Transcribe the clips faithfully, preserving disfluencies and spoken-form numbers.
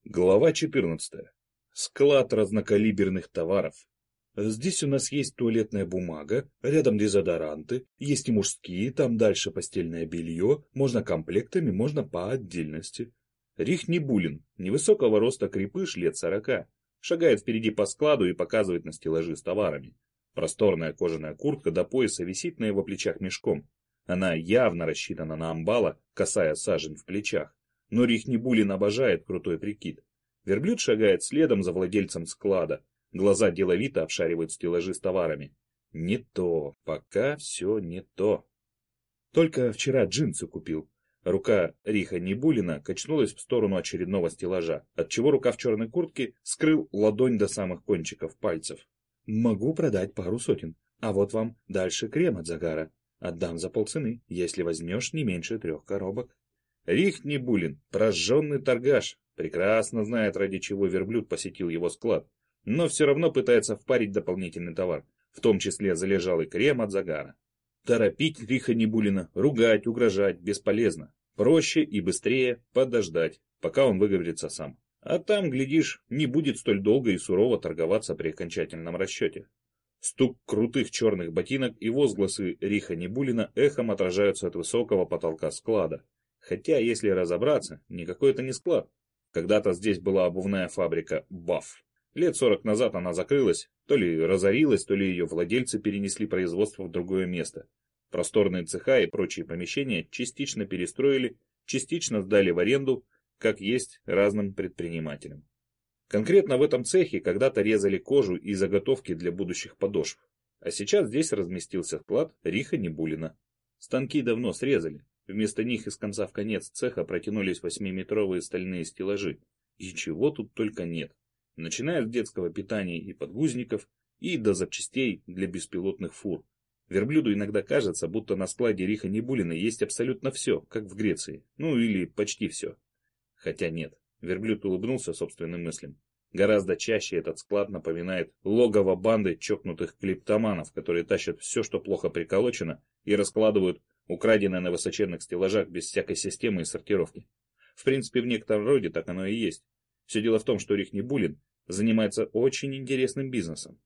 Глава четырнадцатая. Склад разнокалиберных товаров. Здесь у нас есть туалетная бумага, рядом дезодоранты, есть и мужские, там дальше постельное белье, можно комплектами, можно по отдельности. Рих Нибулин, невысокого роста крепыш лет сорока, шагает впереди по складу и показывает на стеллажи с товарами. Просторная кожаная куртка до пояса висит на его плечах мешком. Она явно рассчитана на амбала, касая сажень в плечах. Но Рих Нибулин обожает крутой прикид. Верблюд шагает следом за владельцем склада. Глаза деловито обшаривают стеллажи с товарами. Не то, пока все не то. Только вчера джинсы купил. Рука Риха Нибулина качнулась в сторону очередного стеллажа, отчего рукав черной куртки скрыл ладонь до самых кончиков пальцев. Могу продать пару сотен, а вот вам дальше крем от загара. Отдам за полцены, если возьмешь не меньше трех коробок. Рих Нибулин, прожженный торгаш, прекрасно знает, ради чего верблюд посетил его склад, но все равно пытается впарить дополнительный товар, в том числе залежалый крем от загара. Торопить Риха Нибулина, ругать, угрожать бесполезно. Проще и быстрее подождать, пока он выговорится сам. А там, глядишь, не будет столь долго и сурово торговаться при окончательном расчете. Стук крутых черных ботинок и возгласы Риха Нибулина эхом отражаются от высокого потолка склада. Хотя, если разобраться, никакой это не склад. Когда-то здесь была обувная фабрика «Баф». Лет сорок назад она закрылась, то ли разорилась, то ли ее владельцы перенесли производство в другое место. Просторные цеха и прочие помещения частично перестроили, частично сдали в аренду, как есть разным предпринимателям. Конкретно в этом цехе когда-то резали кожу и заготовки для будущих подошв. А сейчас здесь разместился склад Риха Нибулина. Станки давно срезали. Вместо них из конца в конец цеха протянулись восьмиметровые стальные стеллажи. И чего тут только нет. Начиная с детского питания и подгузников, и до запчастей для беспилотных фур. Верблюду иногда кажется, будто на складе Риха Нибулина есть абсолютно все, как в Греции. Ну или почти все. Хотя нет. Верблюд улыбнулся собственным мыслям. Гораздо чаще этот склад напоминает логово банды чокнутых клептоманов, которые тащат все, что плохо приколочено, и раскладывают украденное на высоченных стеллажах без всякой системы и сортировки. В принципе, в некотором роде так оно и есть. Все дело в том, что Рих Нибулин занимается очень интересным бизнесом.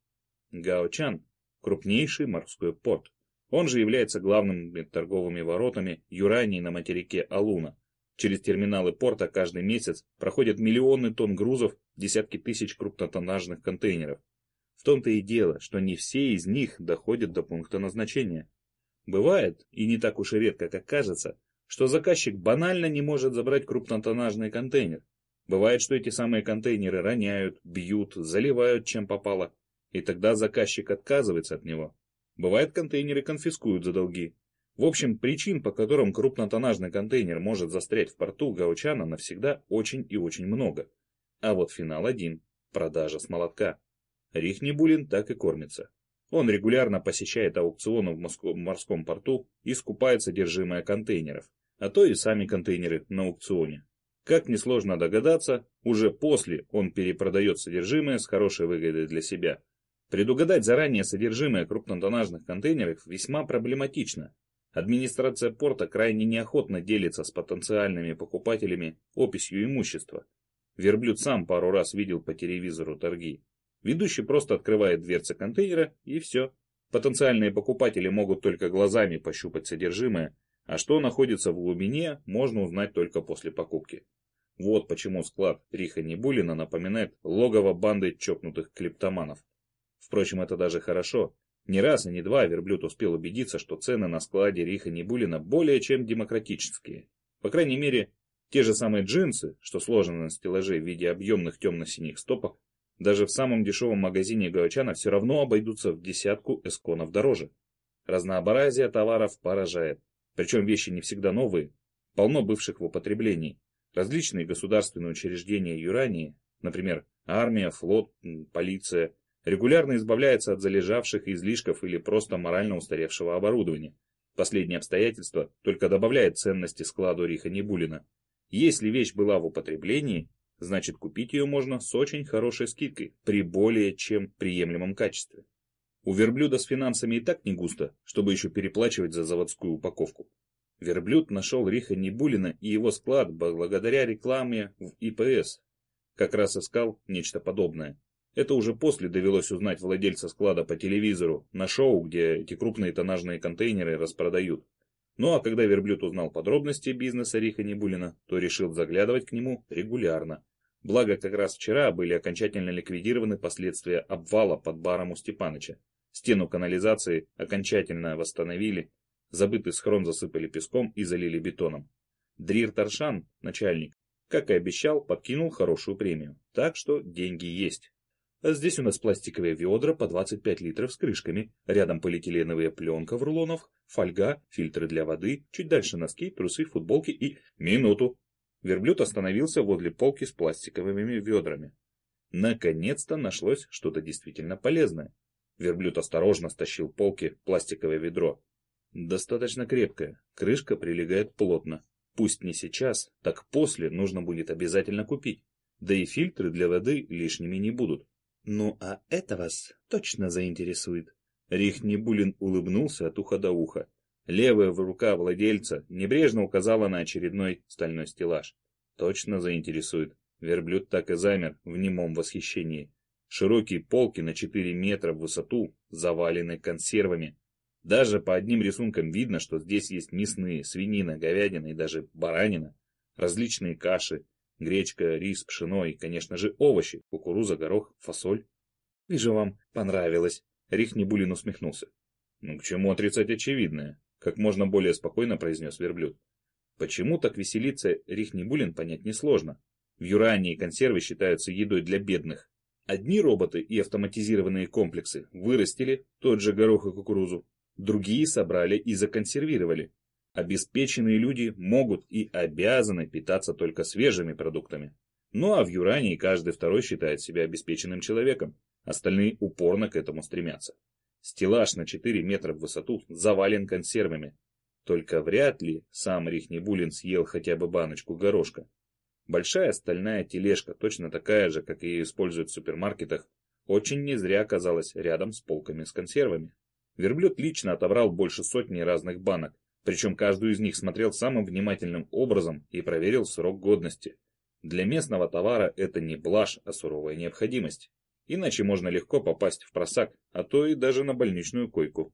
Гаочан – крупнейший морской порт. Он же является главными торговыми воротами Юрании на материке Алуна. Через терминалы порта каждый месяц проходят миллионы тонн грузов, десятки тысяч крупнотоннажных контейнеров. В том-то и дело, что не все из них доходят до пункта назначения. Бывает, и не так уж и редко, как кажется, что заказчик банально не может забрать крупнотоннажный контейнер. Бывает, что эти самые контейнеры роняют, бьют, заливают чем попало, и тогда заказчик отказывается от него. Бывает, контейнеры конфискуют за долги. В общем, причин, по которым крупнотоннажный контейнер может застрять в порту Гаочана, навсегда очень и очень много. А вот финал один – продажа с молотка. Рих Нибулин так и кормится. Он регулярно посещает аукционы в морском порту и скупает содержимое контейнеров, а то и сами контейнеры на аукционе. Как несложно догадаться, уже после он перепродает содержимое с хорошей выгодой для себя. Предугадать заранее содержимое крупнотоннажных контейнеров весьма проблематично. Администрация порта крайне неохотно делится с потенциальными покупателями описью имущества. Верблюд сам пару раз видел по телевизору торги. Ведущий просто открывает дверцы контейнера и все. Потенциальные покупатели могут только глазами пощупать содержимое, а что находится в глубине, можно узнать только после покупки. Вот почему склад Риха Нибулина напоминает логово банды чокнутых клептоманов. Впрочем, это даже хорошо. Не раз и не два верблюд успел убедиться, что цены на складе Риха Нибулина более чем демократические. По крайней мере, те же самые джинсы, что сложены на стеллаже в виде объемных темно-синих стопок, даже в самом дешевом магазине Гаочана все равно обойдутся в десятку эсконов дороже. Разнообразие товаров поражает. Причем вещи не всегда новые, полно бывших в употреблении. Различные государственные учреждения Юрании, например, армия, флот, полиция, регулярно избавляются от залежавших излишков или просто морально устаревшего оборудования. Последнее обстоятельство только добавляет ценности складу Риха Нибулина. Если вещь была в употреблении, значит купить ее можно с очень хорошей скидкой при более чем приемлемом качестве. У верблюда с финансами и так не густо, чтобы еще переплачивать за заводскую упаковку. Верблюд нашел Риха Нибулина и его склад благодаря рекламе в И П С. Как раз искал нечто подобное. Это уже после довелось узнать владельца склада по телевизору, на шоу, где эти крупные тоннажные контейнеры распродают. Ну а когда верблюд узнал подробности бизнеса Риха Нибуллина, то решил заглядывать к нему регулярно. Благо, как раз вчера были окончательно ликвидированы последствия обвала под баром у Степаныча. Стену канализации окончательно восстановили, забытый схрон засыпали песком и залили бетоном. Дрир Таршан, начальник, как и обещал, подкинул хорошую премию. Так что деньги есть. А здесь у нас пластиковые ведра по двадцать пять литров с крышками, рядом полиэтиленовая пленка в рулонах, фольга, фильтры для воды, чуть дальше носки, трусы, футболки и... Минуту! Верблюд остановился возле полки с пластиковыми ведрами. Наконец-то нашлось что-то действительно полезное. Верблюд осторожно стащил полки пластиковое ведро. Достаточно крепкое, крышка прилегает плотно. Пусть не сейчас, так после нужно будет обязательно купить. Да и фильтры для воды лишними не будут. Ну а это вас точно заинтересует. Рих Нибуллин улыбнулся от уха до уха. Левая рука владельца небрежно указала на очередной стальной стеллаж. Точно заинтересует. Верблюд так и замер в немом восхищении. Широкие полки на четыре метра в высоту завалены консервами. Даже по одним рисункам видно, что здесь есть мясные, свинина, говядина и даже баранина. Различные каши, гречка, рис, пшено и, конечно же, овощи, кукуруза, горох, фасоль. Вижу, вам понравилось. Рих Нибуллин усмехнулся. Ну к чему отрицать очевидное? Как можно более спокойно произнес верблюд. Почему так веселится Рих Нибуллин, понять несложно. В Юрании консервы считаются едой для бедных. Одни роботы и автоматизированные комплексы вырастили тот же горох и кукурузу, другие собрали и законсервировали. Обеспеченные люди могут и обязаны питаться только свежими продуктами. Ну а в Юрании каждый второй считает себя обеспеченным человеком, остальные упорно к этому стремятся. Стеллаж на четыре метра в высоту завален консервами. Только вряд ли сам Рих Нибуллин съел хотя бы баночку горошка. Большая стальная тележка, точно такая же, как ее используют в супермаркетах, очень не зря оказалась рядом с полками с консервами. Верблюд лично отобрал больше сотни разных банок, причем каждую из них смотрел самым внимательным образом и проверил срок годности. Для местного товара это не блажь, а суровая необходимость. Иначе можно легко попасть в просак, а то и даже на больничную койку.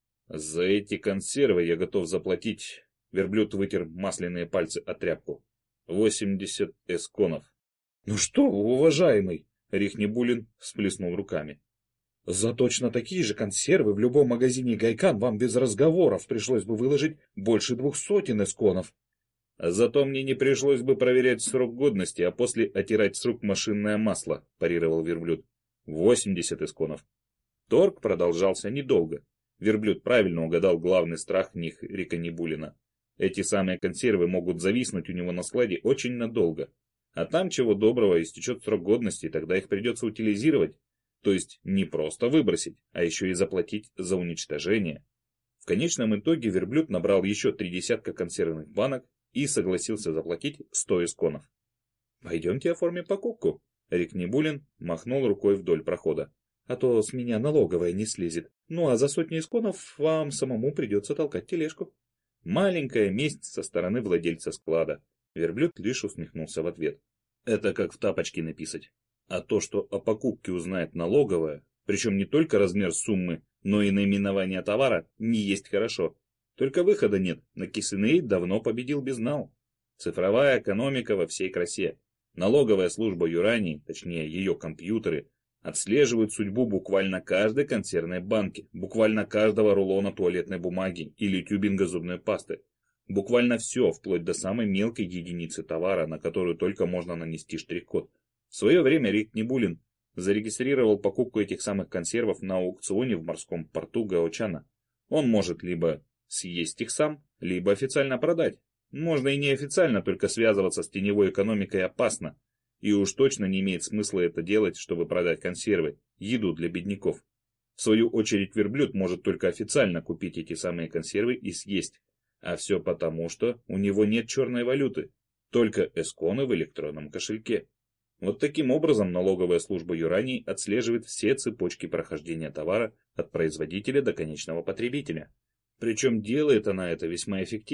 За эти консервы я готов заплатить. Верблюд вытер масляные пальцы о тряпку. восемьдесят эсконов. Ну что вы, уважаемый, Рих Нибуллин всплеснул руками. За точно такие же консервы в любом магазине Гайкан вам без разговоров пришлось бы выложить больше двух сотен эсконов. Зато мне не пришлось бы проверять срок годности, а после отирать с рук машинное масло, парировал верблюд. восемьдесят эсконов. Торг продолжался недолго. Верблюд правильно угадал главный страх них Рика Нибуллина. Эти самые консервы могут зависнуть у него на складе очень надолго. А там чего доброго истечет срок годности, и тогда их придется утилизировать. То есть не просто выбросить, а еще и заплатить за уничтожение. В конечном итоге верблюд набрал еще три десятка консервных банок и согласился заплатить сто эсконов. «Пойдемте оформим покупку». Рик Нибуллин махнул рукой вдоль прохода. «А то с меня налоговая не слезет. Ну а за сотню эсконов вам самому придется толкать тележку». Маленькая месть со стороны владельца склада. Верблюд лишь усмехнулся в ответ. Это как в тапочке написать. А то, что о покупке узнает налоговая, причем не только размер суммы, но и наименование товара, не есть хорошо. Только выхода нет, на Кисыней давно победил безнал. Цифровая экономика во всей красе. Налоговая служба Юрании, точнее ее компьютеры, отслеживают судьбу буквально каждой консервной банки, буквально каждого рулона туалетной бумаги или тюбинга зубной пасты. Буквально все, вплоть до самой мелкой единицы товара, на которую только можно нанести штрих-код. В свое время Рик Нибуллин зарегистрировал покупку этих самых консервов на аукционе в морском порту Гаочана. Он может либо съесть их сам, либо официально продать. Можно и неофициально, только связываться с теневой экономикой опасно. И уж точно не имеет смысла это делать, чтобы продать консервы, еду для бедняков. В свою очередь верблюд может только официально купить эти самые консервы и съесть. А все потому, что у него нет черной валюты, только эсконы в электронном кошельке. Вот таким образом налоговая служба Юрании отслеживает все цепочки прохождения товара от производителя до конечного потребителя. Причем делает она это весьма эффективно.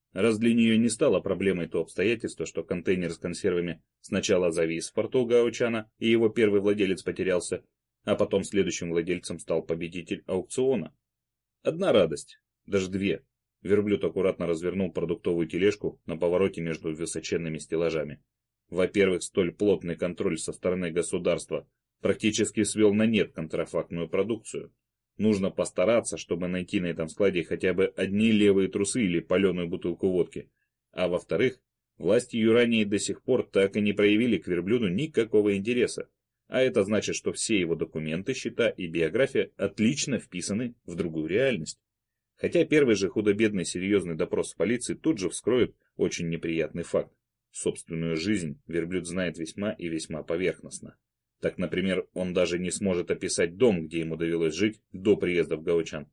Раз для нее не стало проблемой то обстоятельство, что контейнер с консервами сначала завис в порту Гаочана, и его первый владелец потерялся, а потом следующим владельцем стал победитель аукциона. Одна радость, даже две. Верблюд аккуратно развернул продуктовую тележку на повороте между высоченными стеллажами. Во-первых, столь плотный контроль со стороны государства практически свел на нет контрафактную продукцию. Нужно постараться, чтобы найти на этом складе хотя бы одни левые трусы или паленую бутылку водки. А во-вторых, власти Юрании до сих пор так и не проявили к верблюду никакого интереса. А это значит, что все его документы, счета и биография отлично вписаны в другую реальность. Хотя первый же худо-бедный серьезный допрос в полиции тут же вскроет очень неприятный факт. Собственную жизнь верблюд знает весьма и весьма поверхностно. Так, например, он даже не сможет описать дом, где ему довелось жить до приезда в Гаочан.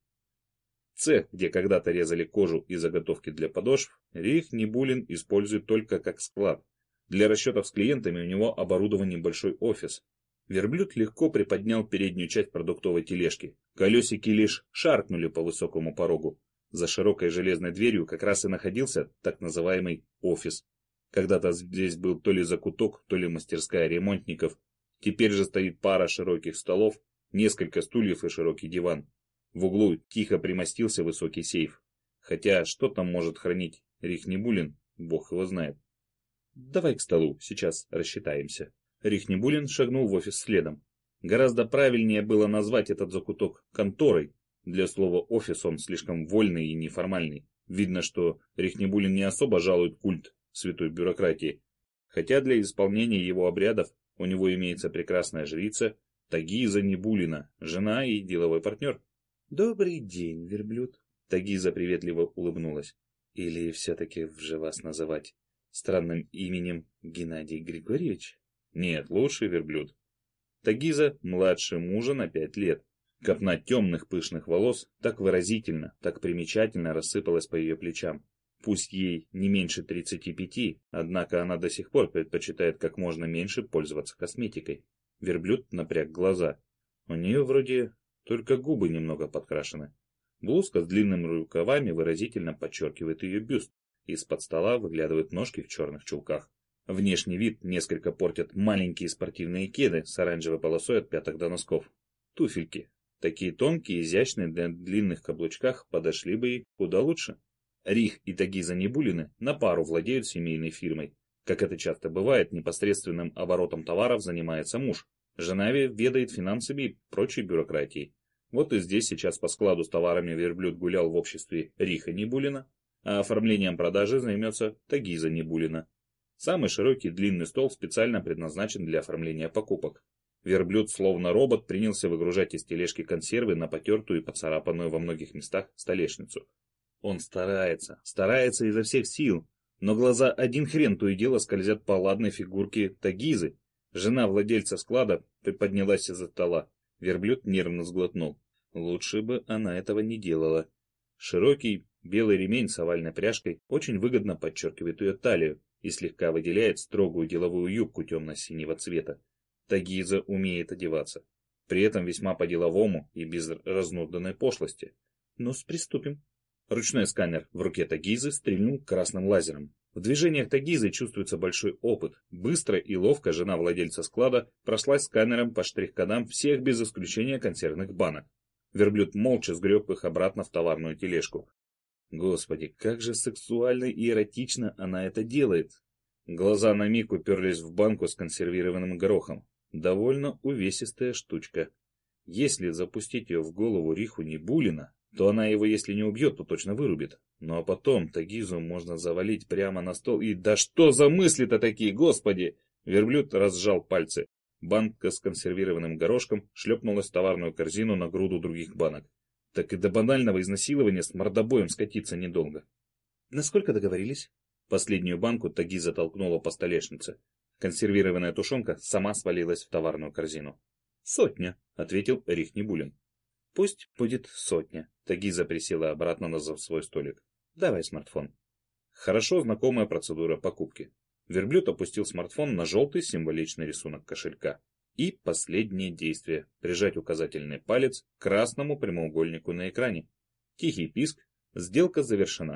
Цех, где когда-то резали кожу и заготовки для подошв, Рих Нибулин использует только как склад. Для расчетов с клиентами у него оборудован небольшой офис. Верблюд легко приподнял переднюю часть продуктовой тележки. Колесики лишь шаркнули по высокому порогу. За широкой железной дверью как раз и находился так называемый офис. Когда-то здесь был то ли закуток, то ли мастерская ремонтников. Теперь же стоит пара широких столов, несколько стульев и широкий диван. В углу тихо примостился высокий сейф. Хотя что там может хранить Рих Нибулин, бог его знает. Давай к столу, сейчас рассчитаемся. Рих Нибулин шагнул в офис следом. Гораздо правильнее было назвать этот закуток конторой. Для слова офис он слишком вольный и неформальный. Видно, что Рих Нибулин не особо жалует культ святой бюрократии. Хотя для исполнения его обрядов у него имеется прекрасная жрица Тагиза Нибулина, жена и деловой партнер. «Добрый день, верблюд!» Тагиза приветливо улыбнулась. «Или все-таки же вас называть странным именем Геннадий Григорьевич?» «Нет, лучше верблюд». Тагиза младше мужа на пять лет. Копна темных пышных волос так выразительно, так примечательно рассыпалась по ее плечам. Пусть ей не меньше тридцати пяти, однако она до сих пор предпочитает как можно меньше пользоваться косметикой. Верблюд напряг глаза. У нее вроде только губы немного подкрашены. Блузка с длинными рукавами выразительно подчеркивает ее бюст. Из-под стола выглядывают ножки в черных чулках. Внешний вид несколько портят маленькие спортивные кеды с оранжевой полосой от пяток до носков. Туфельки. Такие тонкие, изящные, для длинных каблучках подошли бы ей куда лучше. Рих и Тагиза Нибулины на пару владеют семейной фирмой. Как это часто бывает, непосредственным оборотом товаров занимается муж. Жена ведает финансами и прочей бюрократией. Вот и здесь сейчас по складу с товарами верблюд гулял в обществе Риха Нибулина, а оформлением продажи займется Тагиза Нибулина. Самый широкий длинный стол специально предназначен для оформления покупок. Верблюд, словно робот, принялся выгружать из тележки консервы на потертую и поцарапанную во многих местах столешницу. Он старается, старается изо всех сил, но глаза один хрен то и дело скользят по ладной фигурке Тагизы. Жена владельца склада приподнялась из-за стола. Верблюд нервно сглотнул. Лучше бы она этого не делала. Широкий белый ремень с овальной пряжкой очень выгодно подчеркивает ее талию и слегка выделяет строгую деловую юбку темно-синего цвета. Тагиза умеет одеваться. При этом весьма по-деловому и без разнузданной пошлости. Ну-с, приступим. Ручной сканер в руке Тагизы стрельнул красным лазером. В движениях Тагизы чувствуется большой опыт. Быстро и ловко жена владельца склада прошлась сканером по штрих-кодам всех без исключения консервных банок. Верблюд молча сгреб их обратно в товарную тележку. Господи, как же сексуально и эротично она это делает. Глаза на миг уперлись в банку с консервированным горохом. Довольно увесистая штучка. Если запустить ее в голову Риху Нибулина, то она его, если не убьет, то точно вырубит. Ну а потом Тагизу можно завалить прямо на стол и... Да что за мысли-то такие, господи! Верблюд разжал пальцы. Банка с консервированным горошком шлепнулась в товарную корзину на груду других банок. Так и до банального изнасилования с мордобоем скатиться недолго. Насколько договорились? Последнюю банку Тагиза толкнула по столешнице. Консервированная тушенка сама свалилась в товарную корзину. «Сотня», — ответил Рих Нибулин. «Пусть будет сотня». Тагиза присела обратно на свой столик. «Давай смартфон». Хорошо знакомая процедура покупки. Верблюд опустил смартфон на желтый символичный рисунок кошелька. И последнее действие – прижать указательный палец к красному прямоугольнику на экране. Тихий писк. Сделка завершена.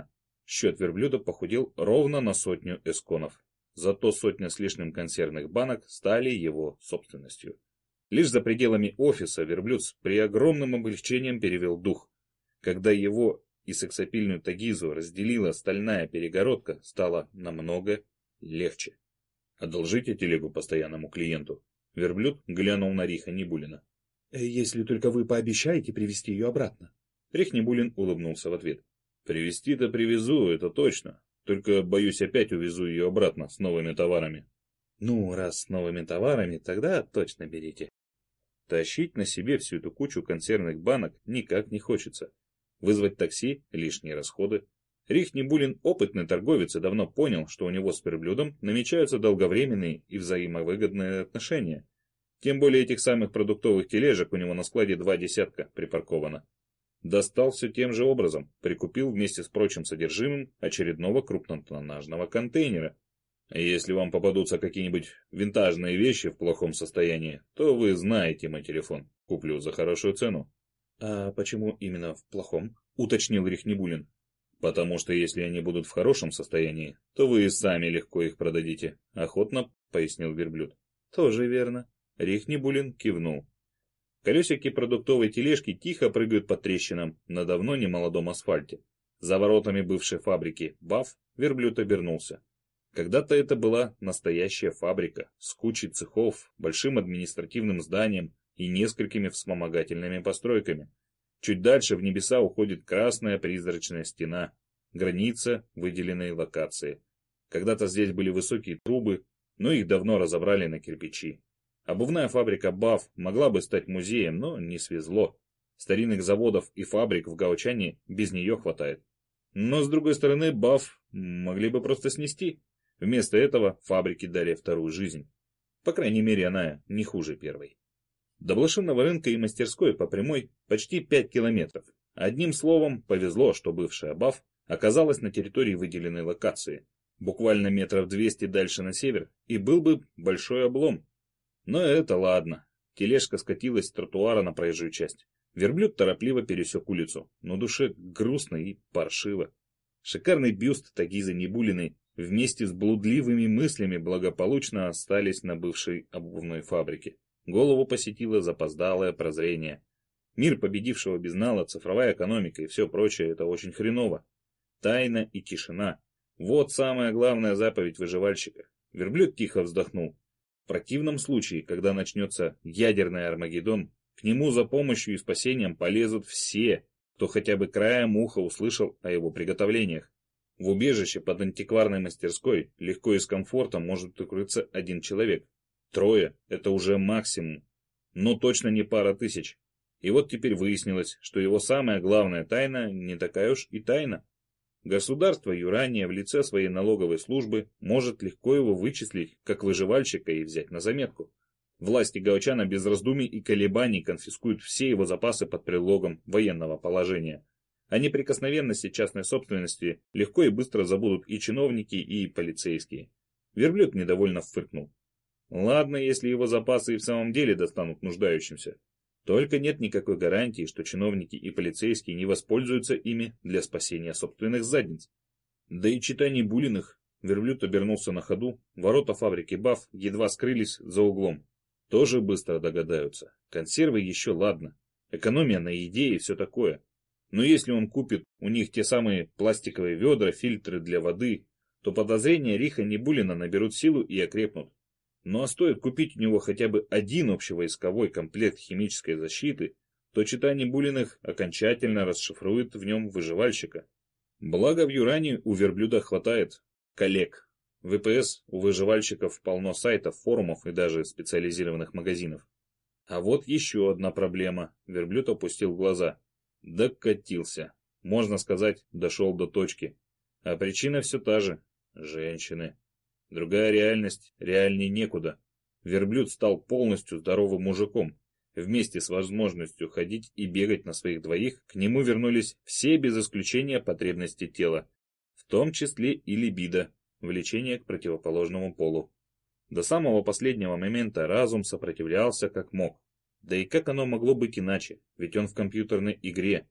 Счет верблюда похудел ровно на сотню эсконов. Зато сотня с лишним консервных банок стали его собственностью. Лишь за пределами офиса верблюд с преогромным облегчением перевел дух. Когда его и сексапильную тагизу разделила стальная перегородка, стало намного легче. «Одолжите телегу постоянному клиенту». Верблюд глянул на Риха Нибулина. «Если только вы пообещаете привезти ее обратно». Рих Нибулин улыбнулся в ответ. «Привезти-то привезу, это точно. Только, боюсь, опять увезу ее обратно с новыми товарами». «Ну, раз с новыми товарами, тогда точно берите». Тащить на себе всю эту кучу консервных банок никак не хочется. Вызвать такси – лишние расходы. Рих Нибулин опытный торговец и давно понял, что у него с верблюдом намечаются долговременные и взаимовыгодные отношения. Тем более этих самых продуктовых тележек у него на складе два десятка припарковано. Достал все тем же образом, прикупил вместе с прочим содержимым очередного крупнотоннажного контейнера. Если вам попадутся какие-нибудь винтажные вещи в плохом состоянии, то вы знаете мой телефон. Куплю за хорошую цену. — А почему именно в плохом? — уточнил Рих Нибулин. — Потому что если они будут в хорошем состоянии, то вы и сами легко их продадите. Охотно пояснил верблюд. — Тоже верно. Рих Нибулин кивнул. Колесики продуктовой тележки тихо прыгают по трещинам на давно немолодом асфальте. За воротами бывшей фабрики БАФ верблюд обернулся. Когда-то это была настоящая фабрика с кучей цехов, большим административным зданием и несколькими вспомогательными постройками. Чуть дальше в небеса уходит красная призрачная стена, граница выделенной локации. Когда-то здесь были высокие трубы, но их давно разобрали на кирпичи. Обувная фабрика БАФ могла бы стать музеем, но не свезло. Старинных заводов и фабрик в Гаочане без нее хватает. Но, с другой стороны, БАФ могли бы просто снести. Вместо этого фабрики дали вторую жизнь. По крайней мере, она не хуже первой. До блошиного рынка и мастерской по прямой почти пять километров. Одним словом, повезло, что бывшая БАФ оказалась на территории выделенной локации. Буквально метров двести дальше на север, и был бы большой облом. Но это ладно. Тележка скатилась с тротуара на проезжую часть. Верблюд торопливо пересек улицу, но душе грустно и паршиво. Шикарный бюст Тагизы Нибулиной вместе с блудливыми мыслями благополучно остались на бывшей обувной фабрике. Голову посетило запоздалое прозрение. Мир победившего безнала, цифровая экономика и все прочее — это очень хреново. Тайна и тишина — вот самая главная заповедь выживальщика. Верблюд тихо вздохнул. В противном случае, когда начнется ядерный Армагеддон, к нему за помощью и спасением полезут все, кто хотя бы краем уха услышал о его приготовлениях. В убежище под антикварной мастерской легко и с комфортом может укрыться один человек. Трое – это уже максимум, но точно не пара тысяч. И вот теперь выяснилось, что его самая главная тайна не такая уж и тайна. Государство Юрания в лице своей налоговой службы может легко его вычислить как выживальщика и взять на заметку. Власти Гаочана без раздумий и колебаний конфискуют все его запасы под предлогом военного положения. О неприкосновенности частной собственности легко и быстро забудут и чиновники, и полицейские. Верблюд недовольно фыркнул. Ладно, если его запасы и в самом деле достанут нуждающимся. Только нет никакой гарантии, что чиновники и полицейские не воспользуются ими для спасения собственных задниц. Да и чита Нибулиных, верблюд обернулся на ходу, ворота фабрики БАФ едва скрылись за углом. Тоже быстро догадаются. Консервы еще ладно. Экономия на еде и все такое. Но если он купит у них те самые пластиковые ведра, фильтры для воды, то подозрения Риха Нибулина наберут силу и окрепнут. Ну а стоит купить у него хотя бы один общевойсковой комплект химической защиты, то чита Нибулиных окончательно расшифрует в нем выживальщика. Благо в Юрании у верблюда хватает коллег. В ВПС у выживальщиков полно сайтов, форумов и даже специализированных магазинов. А вот еще одна проблема. Верблюд опустил глаза. Докатился. Можно сказать, дошел до точки. А причина все та же. Женщины. Другая реальность, реальней некуда. Верблюд стал полностью здоровым мужиком. Вместе с возможностью ходить и бегать на своих двоих к нему вернулись все без исключения потребности тела. В том числе и либидо, влечение к противоположному полу. До самого последнего момента разум сопротивлялся как мог. Да и как оно могло быть иначе, ведь он в компьютерной игре.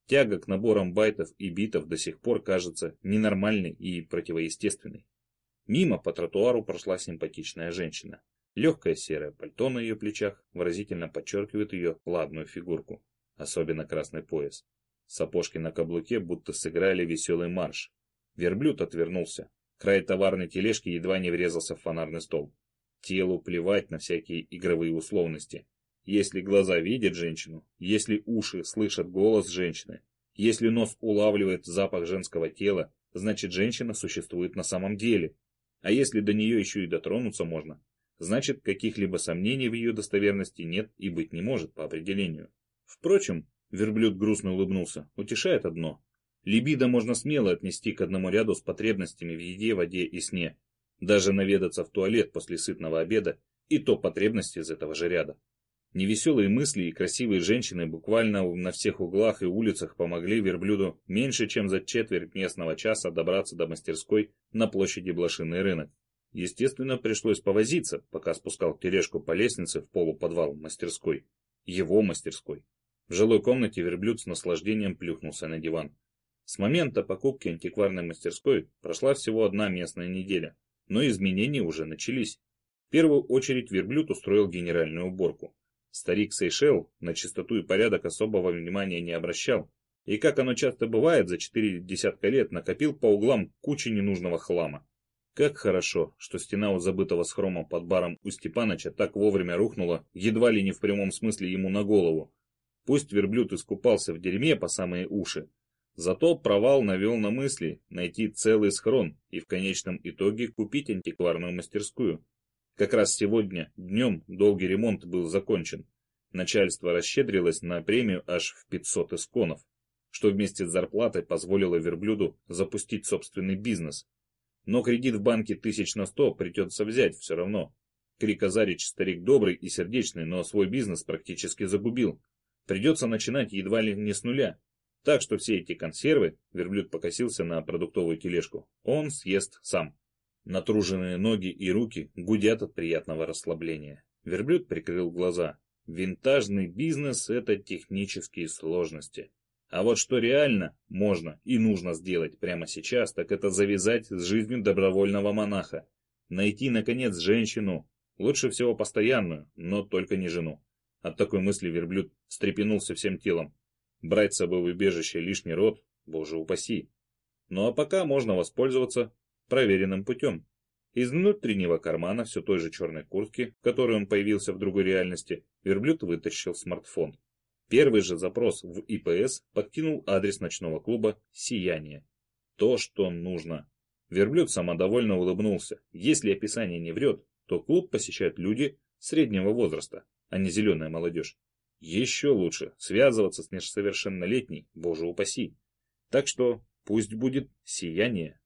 Тяга к наборам байтов и битов до сих пор кажется ненормальной и противоестественной. Мимо по тротуару прошла симпатичная женщина. Легкое серое пальто на ее плечах выразительно подчеркивает ее ладную фигурку, особенно красный пояс. Сапожки на каблуке будто сыграли веселый марш. Верблюд отвернулся. Край товарной тележки едва не врезался в фонарный столб. Телу плевать на всякие игровые условности. Если глаза видят женщину, если уши слышат голос женщины, если нос улавливает запах женского тела, значит женщина существует на самом деле. А если до нее еще и дотронуться можно, значит каких-либо сомнений в ее достоверности нет и быть не может по определению. Впрочем, верблюд грустно улыбнулся, утешает одно. Либидо можно смело отнести к одному ряду с потребностями в еде, воде и сне. Даже наведаться в туалет после сытного обеда, и то потребности из этого же ряда. Невеселые мысли и красивые женщины буквально на всех углах и улицах помогли верблюду меньше чем за четверть местного часа добраться до мастерской на площади Блошиный рынок. Естественно, пришлось повозиться, пока спускал тележку по лестнице в полуподвал мастерской. Его мастерской. В жилой комнате верблюд с наслаждением плюхнулся на диван. С момента покупки антикварной мастерской прошла всего одна местная неделя, но изменения уже начались. В первую очередь верблюд устроил генеральную уборку. Старик Сейшел на чистоту и порядок особого внимания не обращал, и, как оно часто бывает, за четыре десятка лет накопил по углам кучу ненужного хлама. Как хорошо, что стена у забытого схрома под баром у Степаныча так вовремя рухнула, едва ли не в прямом смысле ему на голову. Пусть верблюд искупался в дерьме по самые уши, зато провал навел на мысли найти целый схрон и в конечном итоге купить антикварную мастерскую. Как раз сегодня днем долгий ремонт был закончен. Начальство расщедрилось на премию аж в пятьсот исконов, что вместе с зарплатой позволило верблюду запустить собственный бизнес. Но кредит в банке тысяч на сто придется взять все равно. Крикозарич старик добрый и сердечный, но свой бизнес практически загубил. Придется начинать едва ли не с нуля. Так что все эти консервы, верблюд покосился на продуктовую тележку, он съест сам. Натруженные ноги и руки гудят от приятного расслабления. Верблюд прикрыл глаза. Винтажный бизнес – это технические сложности. А вот что реально можно и нужно сделать прямо сейчас, так это завязать с жизнью добровольного монаха. Найти, наконец, женщину, лучше всего постоянную, но только не жену. От такой мысли верблюд встрепенулся всем телом. Брать с собой в убежище лишний род, боже упаси. Ну а пока можно воспользоваться проверенным путем. Из внутреннего кармана все той же черной куртки, в которой он появился в другой реальности, верблюд вытащил смартфон. Первый же запрос в И П С подкинул адрес ночного клуба «Сияние». То, что нужно. Верблюд самодовольно улыбнулся. Если описание не врет, то клуб посещают люди среднего возраста, а не зеленая молодежь. Еще лучше связываться с несовершеннолетней, боже упаси. Так что пусть будет «Сияние».